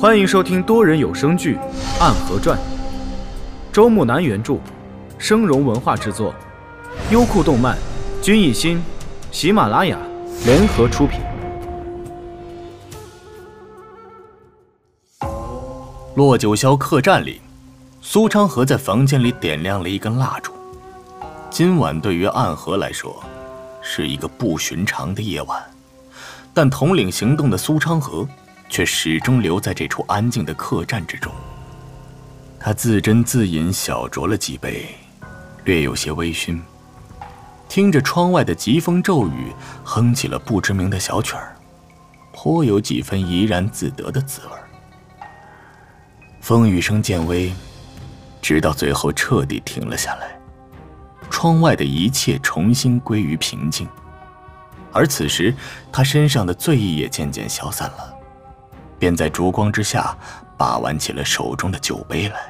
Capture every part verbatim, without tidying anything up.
欢迎收听多人有声剧《暗河传》，周木南原著，生荣文化制作，优酷动漫、君艺心、喜马拉雅联合出品。 落九霄客栈里，苏昌河在房间里点亮了一根蜡烛。今晚对于暗河来说，是一个不寻常的夜晚，但统领行动的苏昌河却始终留在这处安静的客栈之中。他自斟自饮，小酌了几杯，略有些微醺，听着窗外的疾风骤雨，哼起了不知名的小曲儿，颇有几分怡然自得的滋味。风雨声渐微，直到最后彻底停了下来，窗外的一切重新归于平静。而此时他身上的醉意也渐渐消散了，便在烛光之下把玩起了手中的酒杯来。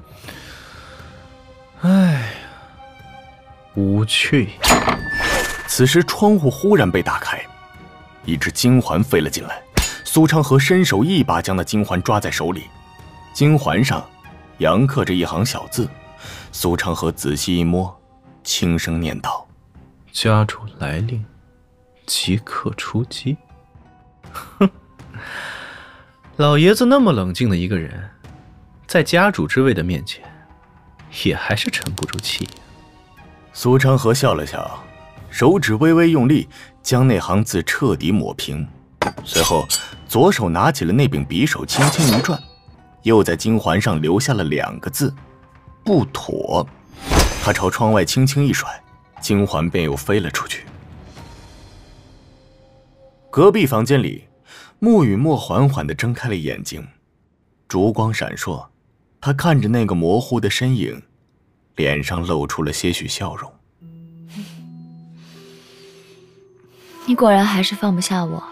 唉，无趣。 此时窗户忽然被打开，一只金环飞了进来。苏昌河伸手一把将那金环抓在手里，金环上扬刻着一行小字。苏昌河仔细一摸，轻声念道： 家主来令，即刻出击。哼，老爷子那么冷静的一个人，在家主之位的面前也还是沉不住气。 苏昌河笑了笑，手指微微用力，将那行字彻底抹平，随后左手拿起了那柄匕首，轻轻一转，又在金环上留下了两个字：不妥。他朝窗外轻轻一甩，金环便又飞了出去。隔壁房间里，穆雨墨缓缓地睁开了眼睛，烛光闪烁，他看着那个模糊的身影，脸上露出了些许笑容。 你果然还是放不下我。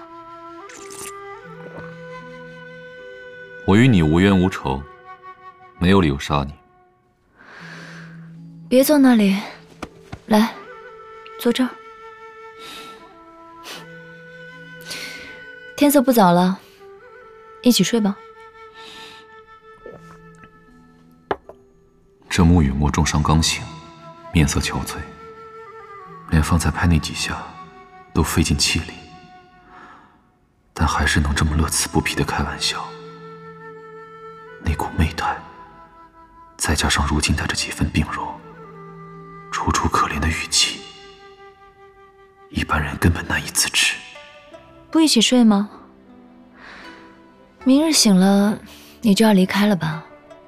我与你无冤无仇，没有理由杀你。 别坐那里，来，坐这儿。天色不早了，一起睡吧。 这穆雨墨重伤刚醒，面色憔悴，连方才拍那几下都费尽气力，但还是能这么乐此不疲地开玩笑。那股媚态，再加上如今带着几分病弱，楚楚可怜的语气，一般人根本难以自持。 不一起睡吗？明日醒了，你就要离开了吧？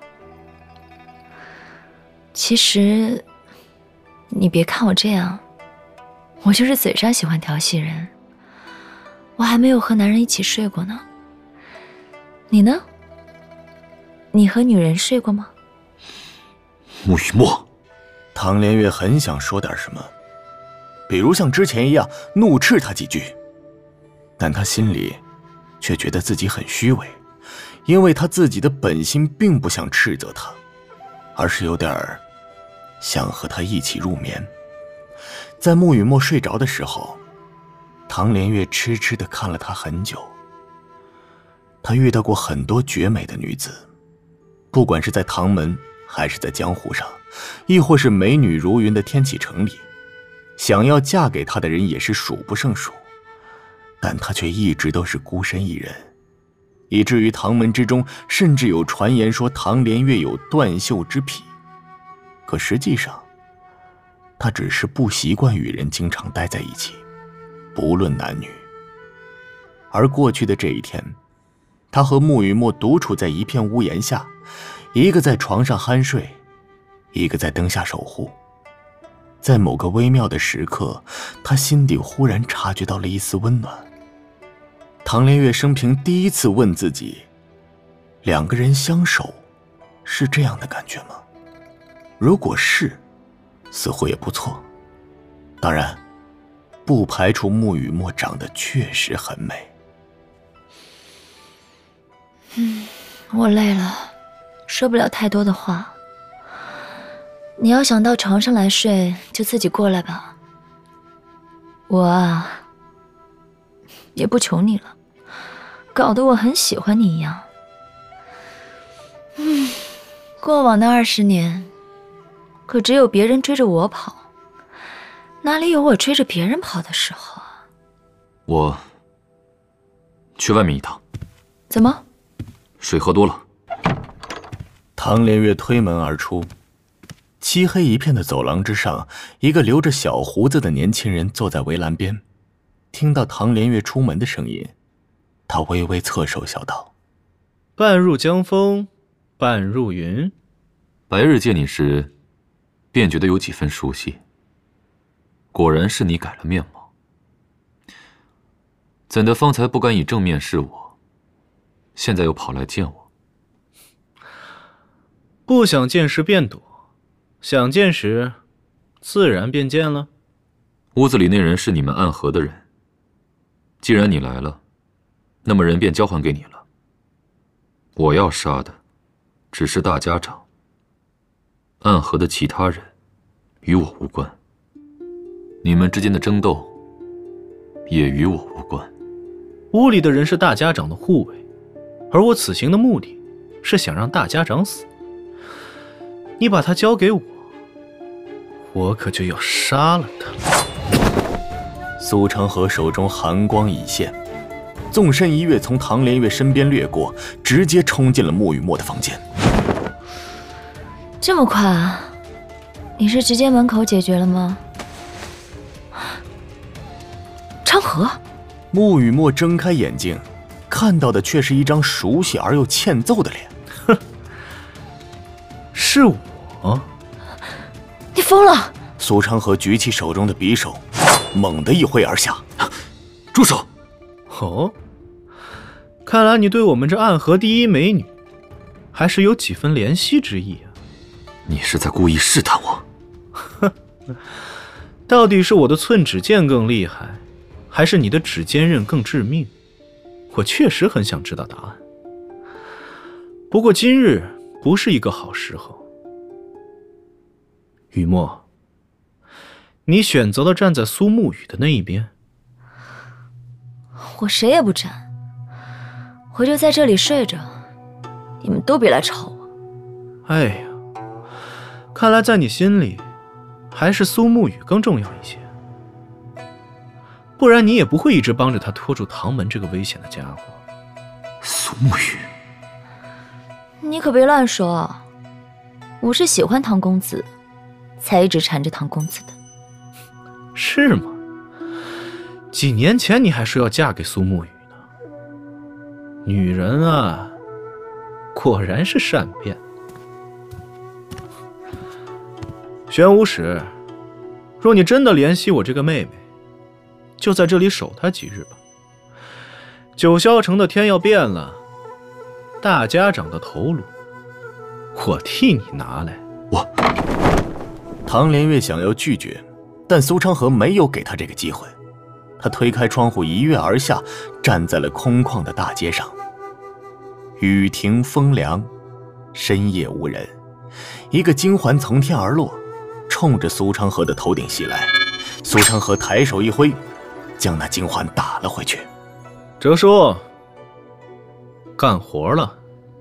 其实，你别看我这样，我就是嘴上喜欢调戏人，我还没有和男人一起睡过呢。你呢？你和女人睡过吗？ 穆雨墨，唐连月很想说点什么，比如像之前一样怒斥他几句，但他心里却觉得自己很虚伪，因为他自己的本心并不想斥责他，而是有点想和他一起入眠。在穆雨墨睡着的时候，唐连月痴痴地看了他很久。他遇到过很多绝美的女子，不管是在唐门还是在江湖上，亦或是美女如云的天启城里，想要嫁给他的人也是数不胜数，但他却一直都是孤身一人，以至于唐门之中甚至有传言说唐连月有断袖之癖。可实际上，他只是不习惯与人经常待在一起，不论男女。而过去的这一天，他和穆雨墨独处在一片屋檐下，一个在床上酣睡，一个在灯下守护。在某个微妙的时刻，他心底忽然察觉到了一丝温暖。唐连月生平第一次问自己，两个人相守是这样的感觉吗？如果是，似乎也不错。当然，不排除穆雨墨长得确实很美。 嗯，我累了，说不了太多的话。你要想到床上来睡，就自己过来吧。我啊，也不求你了，搞得我很喜欢你一样。 过往的二十年，可只有别人追着我跑，哪里有我追着别人跑的时候啊？ 我去外面一趟。 怎么？ 水喝多了。 唐连月推门而出，漆黑一片的走廊之上，一个留着小胡子的年轻人坐在围栏边，听到唐连月出门的声音，他微微侧首笑道：“ 半入江风，半入云。” 白日见你时，便觉得有几分熟悉。果然是你改了面貌。怎的方才不敢以正面视我，现在又跑来见我？ 不想见时便躲，想见时，自然便见了。 屋子里那人是你们暗河的人，既然你来了，那么人便交还给你了。我要杀的，只是大家长。暗河的其他人，与我无关。你们之间的争斗，也与我无关。 屋里的人是大家长的护卫，而我此行的目的，是想让大家长死。你把他交给我，我可就要杀了他。 苏长河手中寒光已现，纵身一跃从唐连月身边掠过，直接冲进了穆雨墨的房间。 这么快啊？你是直接门口解决了吗？昌河。 穆雨墨睁开眼睛，看到的却是一张熟悉而又欠揍的脸。 哼，是我？ 你疯了！ 苏长河举起手中的匕首，猛地一挥而下。 住手！ 哦，看来你对我们这暗河第一美女，还是有几分怜惜之意啊。 你是在故意试探我？ 哼，到底是我的寸指剑更厉害，还是你的指尖刃更致命？我确实很想知道答案。不过今日不是一个好时候。雨墨，你选择了站在苏沐雨的那一边。 我谁也不站，我就在这里睡着，你们都别来吵我。 哎呀，看来在你心里，还是苏沐雨更重要一些。不然你也不会一直帮着他拖住唐门这个危险的家伙。 苏沐雨， 你可别乱说，我是喜欢唐公子，才一直缠着唐公子的。 是吗？几年前你还说要嫁给苏沐雨呢。女人啊，果然是善变。玄武使，若你真的怜惜我这个妹妹，就在这里守她几日吧。九霄城的天要变了，大家长的头颅，我替你拿来。 我唐连月想要拒绝，但苏昌河没有给他这个机会。他推开窗户一跃而下，站在了空旷的大街上。雨停风凉，深夜无人，一个金环从天而落，冲着苏昌河的头顶袭来。苏昌河抬手一挥，将那金环打了回去。 哲叔，干活了。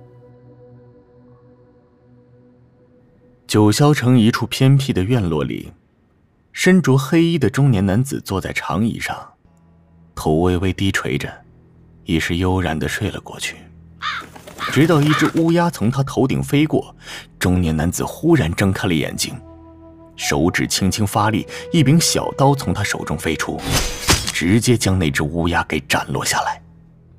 九霄城一处偏僻的院落里，身着黑衣的中年男子坐在长椅上，头微微低垂着，已是悠然地睡了过去。直到一只乌鸦从他头顶飞过，中年男子忽然睁开了眼睛，手指轻轻发力，一柄小刀从他手中飞出，直接将那只乌鸦给斩落下来。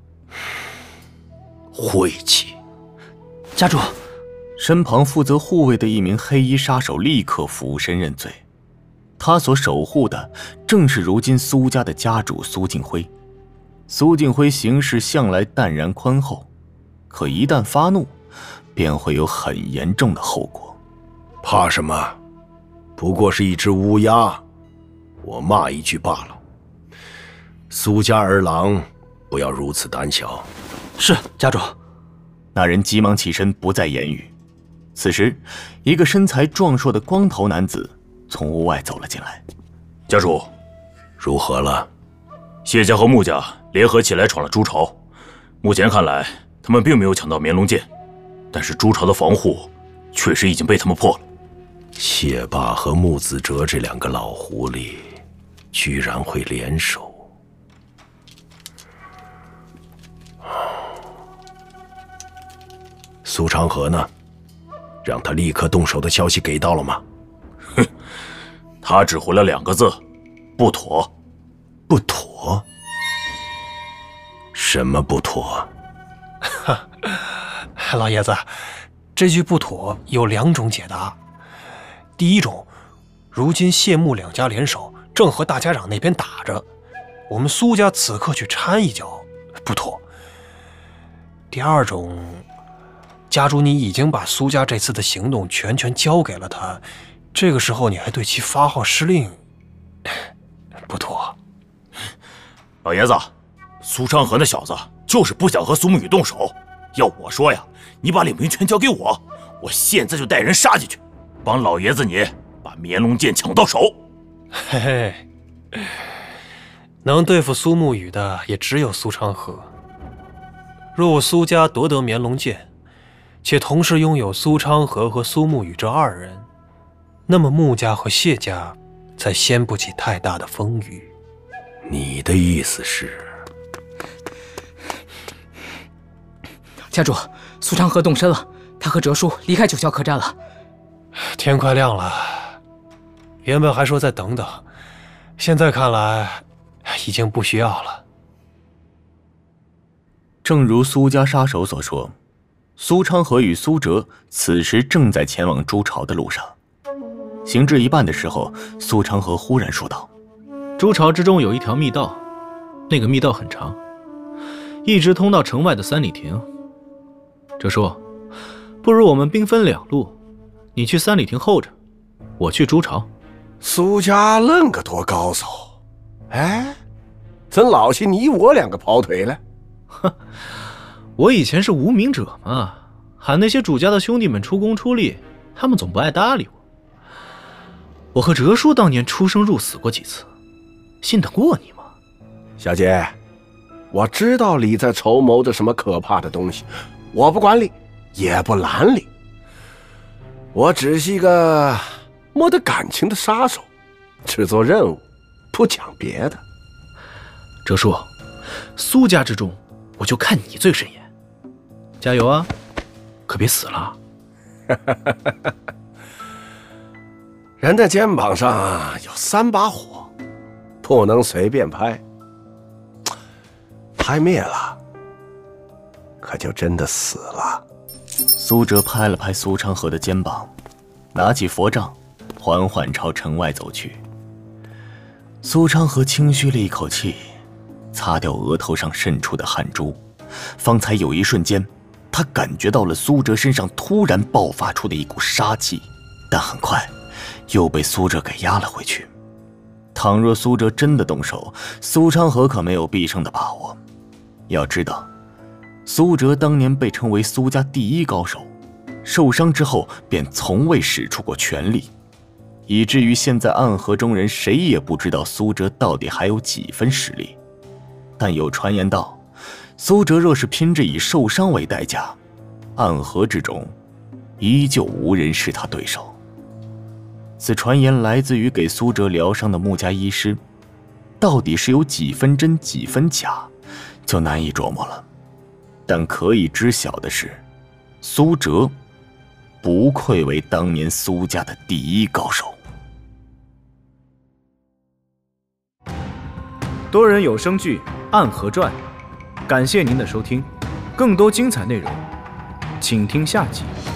晦气！家主， 身旁负责护卫的一名黑衣杀手立刻俯身认罪。他所守护的正是如今苏家的家主苏敬辉。苏敬辉行事向来淡然宽厚，可一旦发怒，便会有很严重的后果。 怕什么？不过是一只乌鸦，我骂一句罢了。苏家儿郎，不要如此胆小。 是家主。 那人急忙起身，不再言语。此时，一个身材壮硕的光头男子从屋外走了进来。 家主，如何了？谢家和穆家联合起来闯了朱朝，目前看来，他们并没有抢到绵龙剑，但是朱朝的防护确实已经被他们破了。 谢霸和穆子哲这两个老狐狸，居然会联手。苏长河呢？让他立刻动手的消息给到了吗？ 哼，他只回了两个字：不妥。 不妥？什么不妥？ 老爷子，这句不妥有两种解答。第一种，如今谢穆两家联手，正和大家长那边打着，我们苏家此刻去掺一脚，不妥。第二种，家主你已经把苏家这次的行动全权交给了他，这个时候你还对其发号施令，不妥。 老爷子，苏昌河那小子就是不想和苏沐雨动手。要我说呀，你把领兵权交给我，我现在就带人杀进去，帮老爷子你把绵龙剑抢到手。 嘿嘿，能对付苏沐雨的也只有苏昌河。若我苏家夺得绵龙剑，且同时拥有苏昌河和苏沐雨这二人，那么穆家和谢家才掀不起太大的风雨。 你的意思是？ 家主，苏昌河动身了，他和哲叔离开九霄客栈了。 天快亮了，原本还说再等等，现在看来已经不需要了。 正如苏家杀手所说，苏昌河与苏哲此时正在前往朱巢的路上。行至一半的时候，苏昌河忽然说道： 朱巢之中有一条密道，那个密道很长，一直通到城外的三里亭。哲叔，不如我们兵分两路，你去三里亭候着，我去朱巢。 苏家恁个多高手，哎，怎老是你我两个跑腿了？ 哼，我以前是无名者嘛，喊那些主家的兄弟们出工出力，他们总不爱搭理我。我和哲叔当年出生入死过几次，信得过你吗？ 小姐，我知道你在筹谋着什么可怕的东西，我不管你，也不拦你。我只是一个没得感情的杀手，只做任务，不讲别的。 哲叔，苏家之中，我就看你最顺眼。加油啊，可别死了。 人的肩膀上有三把火，不能随便拍。拍灭了，可就真的死了。 苏哲拍了拍苏昌河的肩膀，拿起佛杖，缓缓朝城外走去。苏昌河轻吁了一口气，擦掉额头上渗出的汗珠。方才有一瞬间，他感觉到了苏哲身上突然爆发出的一股杀气，但很快又被苏哲给压了回去。倘若苏哲真的动手，苏昌河可没有必胜的把握。要知道，苏哲当年被称为苏家第一高手，受伤之后便从未使出过全力，以至于现在暗河中人谁也不知道苏哲到底还有几分实力。但有传言道，苏哲若是拼着以受伤为代价，暗河之中依旧无人是他对手。此传言来自于给苏哲疗伤的穆家医师，到底是有几分真几分假，就难以琢磨了。但可以知晓的是，苏哲不愧为当年苏家的第一高手。 多人有声剧《暗河传》，感谢您的收听，更多精彩内容，请听下集。